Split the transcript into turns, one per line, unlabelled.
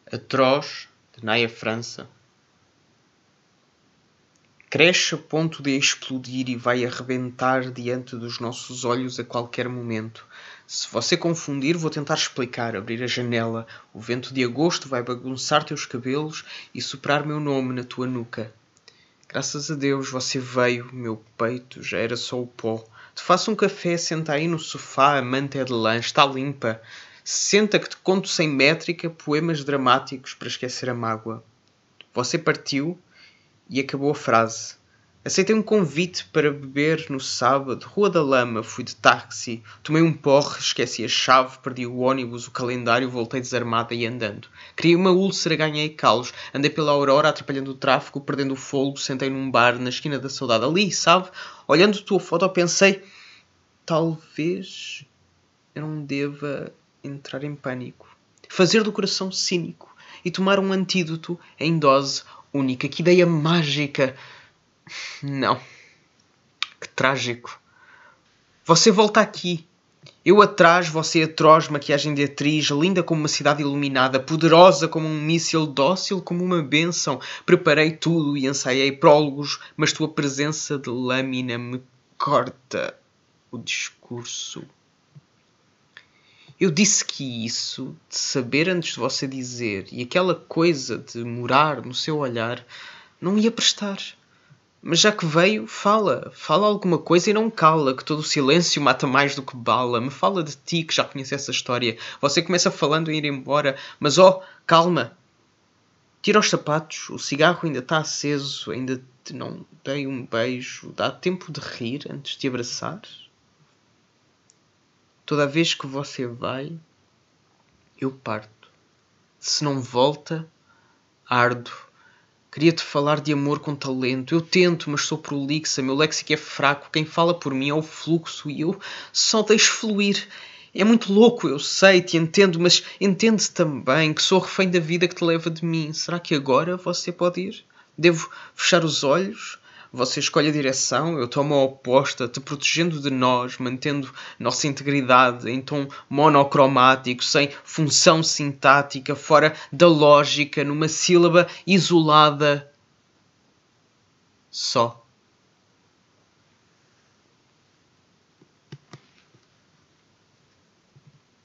Atroz, de Naya França. Cresce a ponto de explodir e vai arrebentar diante dos nossos olhos a qualquer momento. Se você confundir, vou tentar explicar. Abrir a janela. O vento de agosto vai bagunçar teus cabelos e soprar meu nome na tua nuca. Graças a Deus você veio, meu peito já era só o pó. Te faço um café, senta aí no sofá, a manta é de lã, está limpa. Senta que te conto sem métrica poemas dramáticos para esquecer a mágoa. Você partiu e acabou a frase. Aceitei um convite para beber no sábado, Rua da Lama, fui de táxi, tomei um porre, esqueci a chave, perdi o ônibus, o calendário, voltei desarmada e andando. Criei uma úlcera, ganhei calos, andei pela Aurora, atrapalhando o tráfego, perdendo o fôlego, sentei num bar na esquina da saudade. Ali, sabe, olhando a tua foto, pensei, talvez eu não deva entrar em pânico, fazer do coração cínico e tomar um antídoto em dose única. Que ideia mágica! Não. Que trágico. Você volta aqui. Eu atrás, você atroz, maquiagem de atriz, linda como uma cidade iluminada, poderosa como um míssil, dócil como uma bênção. Preparei tudo e ensaiei prólogos, mas tua presença de lâmina me corta o discurso. Eu disse que isso, de saber antes de você dizer, e aquela coisa de morar no seu olhar, não ia prestar. Mas já que veio, fala alguma coisa e não cala, que todo o silêncio mata mais do que bala. Me fala de ti, que já conhece essa história. Você começa falando em ir embora, mas calma. Tira os sapatos, o cigarro ainda está aceso, ainda te não dei um beijo. Dá tempo de rir antes de te abraçar? Toda vez que você vai, eu parto. Se não volta, ardo. Queria-te falar de amor com talento. Eu tento, mas sou prolixa. Meu léxico é fraco. Quem fala por mim é o fluxo e eu só deixo fluir. É muito louco, eu sei, te entendo, mas entende também que sou refém da vida que te leva de mim. Será que agora você pode ir? Devo fechar os olhos? Você escolhe a direção, eu tomo a oposta, te protegendo de nós, mantendo nossa integridade em tom monocromático, sem função sintática, fora da lógica, numa sílaba isolada. Só.